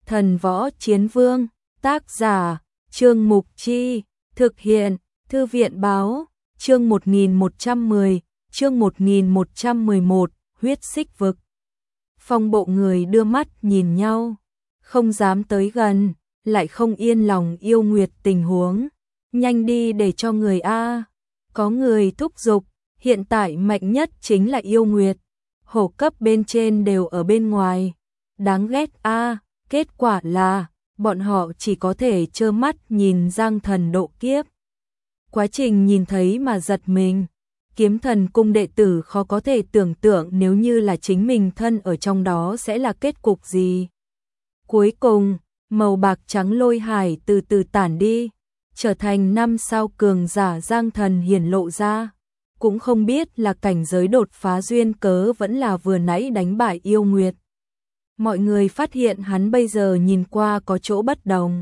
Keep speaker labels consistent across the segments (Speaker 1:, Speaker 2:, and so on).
Speaker 1: Thần Võ Chiến Vương, tác giả, Trương Mục Chi, thực hiện, Thư viện Báo, chương 1110, chương 1111, huyết xích vực. Phong bộ người đưa mắt nhìn nhau, không dám tới gần, lại không yên lòng yêu Nguyệt tình huống. Nhanh đi để cho người A. Có người thúc giục, hiện tại mạnh nhất chính là yêu Nguyệt. Hổ cấp bên trên đều ở bên ngoài. Đáng ghét A. Kết quả là, bọn họ chỉ có thể trơ mắt nhìn Giang Thần độ kiếp. Quá trình nhìn thấy mà giật mình. Kiếm Thần cung đệ tử khó có thể tưởng tượng nếu như là chính mình thân ở trong đó sẽ là kết cục gì. Cuối cùng, màu bạc trắng lôi hải từ từ tản đi, trở thành 5 sao cường giả Giang Thần hiển lộ ra. Cũng không biết là cảnh giới đột phá duyên cớ vẫn là vừa nãy đánh bại yêu Nguyệt. Mọi người phát hiện hắn bây giờ nhìn qua có chỗ bất đồng.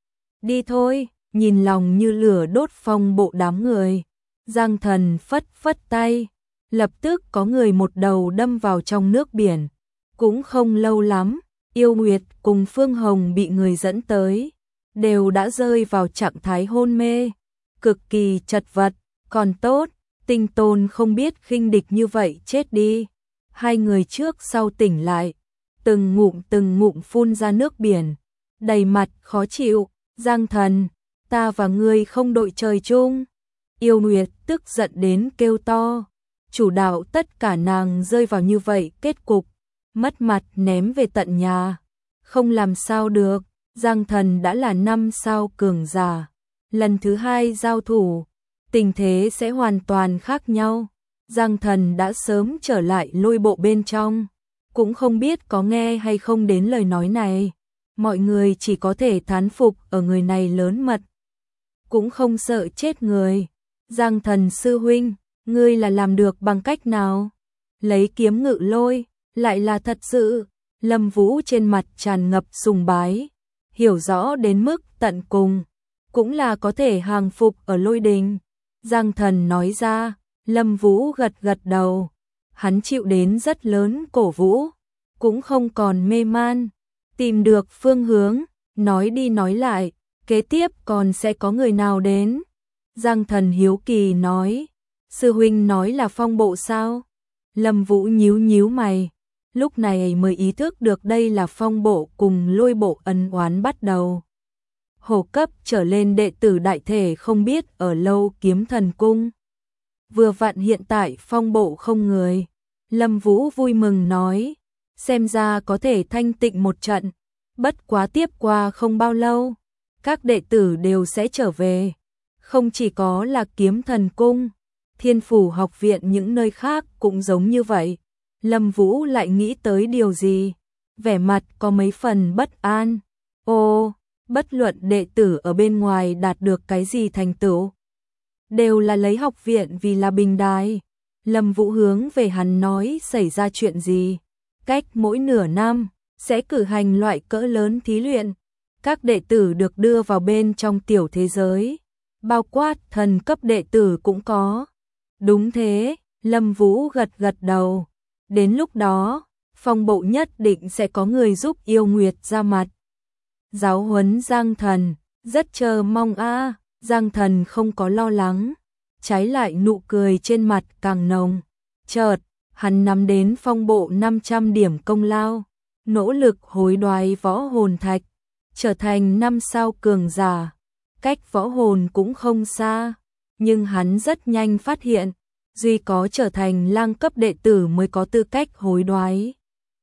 Speaker 1: Đi thôi, nhìn lòng như lửa đốt phong bộ đám người. Giang Thần phất phất tay, lập tức có người một đầu đâm vào trong nước biển. Cũng không lâu lắm, yêu Nguyệt cùng Phương Hồng bị người dẫn tới, đều đã rơi vào trạng thái hôn mê, cực kỳ chật vật. Còn tốt, Tinh Tôn không biết khinh địch như vậy chết đi. Hai người trước sau tỉnh lại, từng ngụm phun ra nước biển, đầy mặt khó chịu. Giang Thần, ta và ngươi không đội trời chung. Yêu Nguyệt tức giận đến kêu to, chủ đạo tất cả nàng rơi vào như vậy kết cục, mất mặt ném về tận nhà. Không làm sao được, Giang Thần đã là 5 sao cường giả, lần thứ 2 giao thủ, tình thế sẽ hoàn toàn khác nhau. Giang Thần đã sớm trở lại lôi bộ bên trong, cũng không biết có nghe hay không đến lời nói này. Mọi người chỉ có thể thán phục ở người này lớn mật, cũng không sợ chết người. Giang Thần sư huynh, ngươi là làm được bằng cách nào? Lấy kiếm ngự lôi, lại là thật sự. Lâm Vũ trên mặt tràn ngập sùng bái, hiểu rõ đến mức tận cùng, cũng là có thể hàng phục ở lôi đình. Giang Thần nói ra. Lâm Vũ gật gật đầu, hắn chịu đến rất lớn cổ vũ, cũng không còn mê man, tìm được phương hướng, nói đi nói lại, kế tiếp còn sẽ có người nào đến? Giang Thần hiếu kỳ nói, sư huynh nói là phong bộ sao? Lâm Vũ nhíu mày, lúc này mới ý thức được đây là phong bộ cùng lôi bộ ân oán bắt đầu. Hổ cấp trở lên đệ tử đại thể không biết ở lâu Kiếm Thần cung. Vừa vặn hiện tại phong bộ không người. Lâm Vũ vui mừng nói, xem ra có thể thanh tịnh một trận. Bất quá tiếp qua không bao lâu, các đệ tử đều sẽ trở về. Không chỉ có là Kiếm Thần cung, Thiên Phủ học viện những nơi khác cũng giống như vậy. Lâm Vũ lại nghĩ tới điều gì, vẻ mặt có mấy phần bất an. Ô, bất luận đệ tử ở bên ngoài đạt được cái gì thành tựu, đều là lấy học viện vì là bình đài. Lâm Vũ hướng về hắn nói xảy ra chuyện gì. Cách mỗi nửa năm, sẽ cử hành loại cỡ lớn thí luyện. Các đệ tử được đưa vào bên trong tiểu thế giới, bao quát thần cấp đệ tử cũng có. Đúng thế, Lâm Vũ gật gật đầu. Đến lúc đó, phong bộ nhất định sẽ có người giúp yêu Nguyệt ra mặt. Giáo huấn Giang Thần, rất chờ mong a. Giang Thần không có lo lắng, trái lại nụ cười trên mặt càng nồng. Chợt, hắn nắm đến phong bộ 500 điểm công lao, nỗ lực hối đoái võ hồn thạch, trở thành 5 sao cường giả. Cách võ hồn cũng không xa, nhưng hắn rất nhanh phát hiện, duy có trở thành lang cấp đệ tử mới có tư cách hối đoái.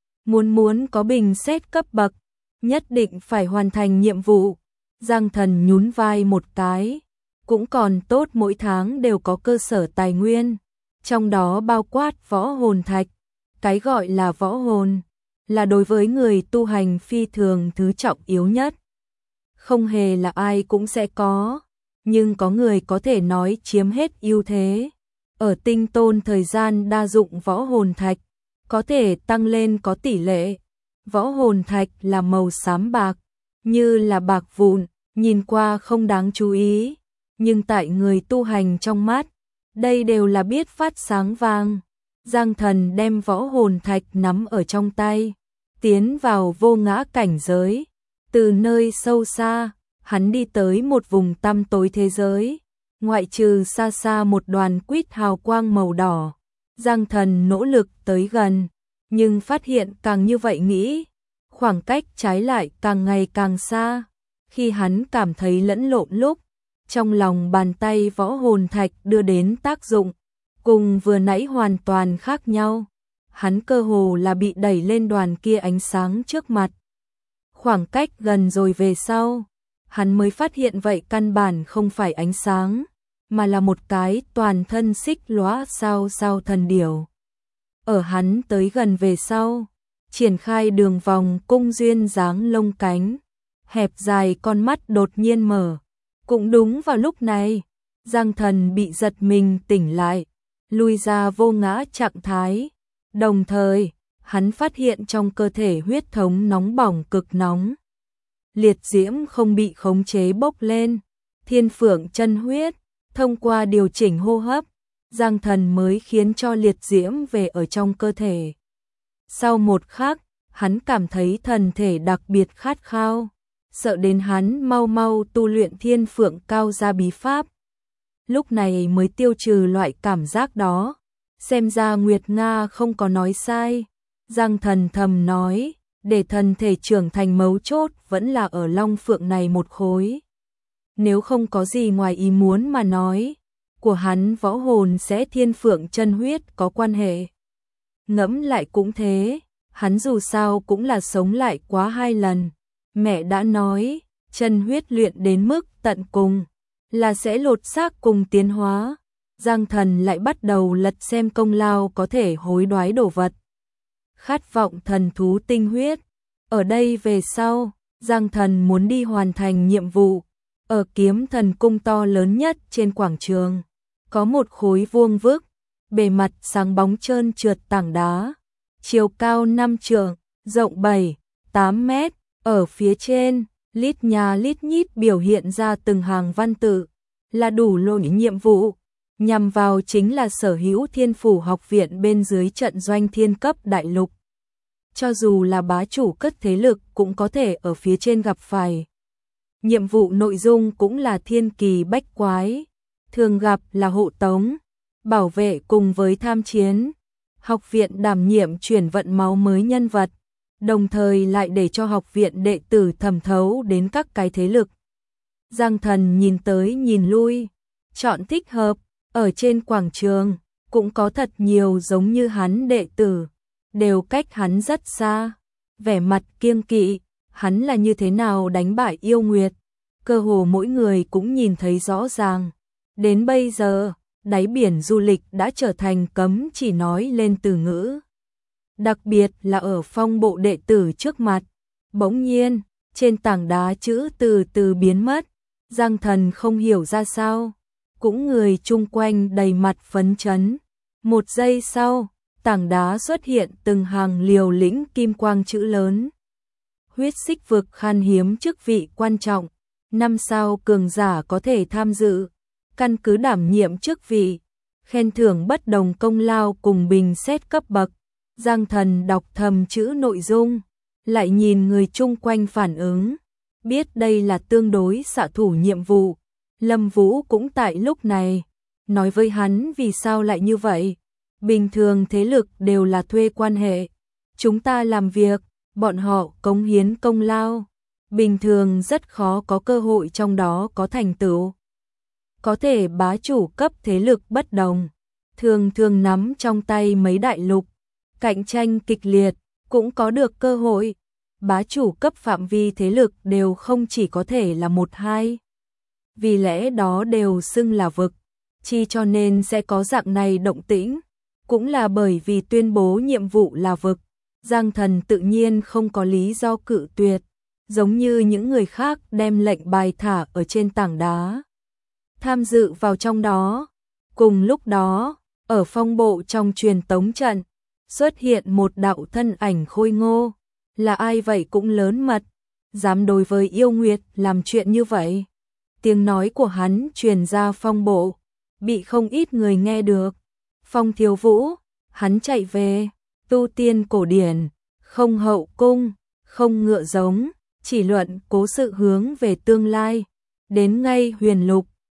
Speaker 1: Muốn có bình xét cấp bậc, nhất định phải hoàn thành nhiệm vụ. Giang Thần nhún vai một cái, cũng còn tốt mỗi tháng đều có cơ sở tài nguyên, trong đó bao quát võ hồn thạch. Cái gọi là võ hồn, là đối với người tu hành phi thường thứ trọng yếu nhất. Không hề là ai cũng sẽ có, nhưng có người có thể nói chiếm hết ưu thế. Ở Tinh Tôn thời gian đa dụng võ hồn thạch, có thể tăng lên có tỷ lệ. Võ hồn thạch là màu xám bạc, như là bạc vụn, nhìn qua không đáng chú ý, nhưng tại người tu hành trong mắt, đây đều là biết phát sáng vàng. Giang Thần đem võ hồn thạch nắm ở trong tay, tiến vào vô ngã cảnh giới, Từ nơi sâu xa, hắn đi tới một vùng tăm tối thế giới, ngoại trừ xa xa một đoàn quýt hào quang màu đỏ. Giang Thần nỗ lực tới gần, nhưng phát hiện càng như vậy nghĩ, khoảng cách trái lại càng ngày càng xa. Khi hắn cảm thấy lẫn lộn lúc, trong lòng bàn tay võ hồn thạch đưa đến tác dụng, cùng vừa nãy hoàn toàn khác nhau. Hắn cơ hồ là bị đẩy lên đoàn kia ánh sáng trước mặt. Khoảng cách gần rồi về sau, hắn mới phát hiện vậy căn bản không phải ánh sáng, mà là một cái toàn thân xích lóa sao sao thần điểu. Ở hắn tới gần về sau, triển khai đường vòng cung duyên dáng lông cánh, hẹp dài con mắt đột nhiên mở. Cũng đúng vào lúc này, Giang Thần bị giật mình tỉnh lại, lui ra vô ngã trạng thái. Đồng thời, hắn phát hiện trong cơ thể huyết thống nóng bỏng cực nóng. Liệt diễm không bị khống chế bốc lên, thiên phượng chân huyết, thông qua điều chỉnh hô hấp, Giang Thần mới khiến cho liệt diễm về ở trong cơ thể. Sau một khắc, hắn cảm thấy thần thể đặc biệt khát khao, sợ đến hắn mau mau tu luyện thiên phượng cao gia bí pháp. Lúc này mới tiêu trừ loại cảm giác đó. Xem ra Nguyệt Nga không có nói sai. Giang Thần thầm nói, để thần thể trưởng thành mấu chốt vẫn là ở long phượng này một khối. Nếu không có gì ngoài ý muốn mà nói, của hắn võ hồn sẽ thiên phượng chân huyết có quan hệ. Ngẫm lại cũng thế, hắn dù sao cũng là sống lại quá 2 lần. Mẹ đã nói, chân huyết luyện đến mức tận cùng, là sẽ lột xác cùng tiến hóa. Giang Thần lại bắt đầu lật xem công lao có thể hối đoái đồ vật. Khát vọng thần thú tinh huyết. Ở đây về sau, Giang Thần muốn đi hoàn thành nhiệm vụ. Ở kiếm thần cung to lớn nhất trên quảng trường, có một khối vuông vức, bề mặt sáng bóng trơn trượt tảng đá, chiều cao 5 trượng, rộng 7, 8 mét. Ở phía trên, lít nhà lít nhít biểu hiện ra từng hàng văn tự, là đủ loại nhiệm vụ, nhằm vào chính là sở hữu thiên phủ học viện bên dưới trận doanh thiên cấp đại lục. Cho dù là bá chủ cất thế lực cũng có thể ở phía trên gặp phải. Nhiệm vụ nội dung cũng là thiên kỳ bách quái, thường gặp là hộ tống, bảo vệ cùng với tham chiến. Học viện đảm nhiệm chuyển vận máu mới nhân vật, đồng thời lại để cho học viện đệ tử thẩm thấu đến các cái thế lực. Giang Thần nhìn tới nhìn lui, chọn thích hợp. Ở trên quảng trường, cũng có thật nhiều giống như hắn đệ tử, đều cách hắn rất xa. Vẻ mặt kiêng kỵ, hắn là như thế nào đánh bại yêu nguyệt, cơ hồ mỗi người cũng nhìn thấy rõ ràng. Đến bây giờ, đáy biển du lịch đã trở thành cấm chỉ nói lên từ ngữ. Đặc biệt là ở phong bộ đệ tử trước mặt. Bỗng nhiên, trên tảng đá chữ từ từ biến mất. Giang Thần không hiểu ra sao, cũng người chung quanh đầy mặt phấn chấn. Một giây sau, tảng đá xuất hiện từng hàng liều lĩnh kim quang chữ lớn. Huyết xích vực khan hiếm chức vị quan trọng, 5 sao cường giả có thể tham dự, căn cứ đảm nhiệm chức vị, khen thưởng bất đồng công lao cùng bình xét cấp bậc. Giang Thần đọc thầm chữ nội dung, lại nhìn người chung quanh phản ứng, biết đây là tương đối xạ thủ nhiệm vụ. Lâm Vũ cũng tại lúc này, nói với hắn vì sao lại như vậy. Bình thường thế lực đều là thuê quan hệ. Chúng ta làm việc, bọn họ cống hiến công lao. Bình thường rất khó có cơ hội trong đó có thành tựu. Có thể bá chủ cấp thế lực bất đồng, thường thường nắm trong tay mấy đại lục, cạnh tranh kịch liệt, cũng có được cơ hội. Bá chủ cấp phạm vi thế lực đều không chỉ có thể là 1-2. Vì lẽ đó đều xưng là vực, chi cho nên sẽ có dạng này động tĩnh, cũng là bởi vì tuyên bố nhiệm vụ là vực. Giang Thần tự nhiên không có lý do cự tuyệt, giống như những người khác đem lệnh bài thả ở trên tảng đá, tham dự vào trong đó. Cùng lúc đó, ở phong bộ trong truyền tống trận, xuất hiện một đạo thân ảnh khôi ngô, là ai vậy cũng lớn mật, dám đối với yêu nguyệt làm chuyện như vậy. Tiếng nói của hắn truyền ra phong bộ, bị không ít người nghe được. Phong Thiếu Vũ, hắn chạy về, tu tiên cổ điển, không hậu cung, không ngựa giống, chỉ luận cố sự hướng về tương lai. Đến ngay huyền lục,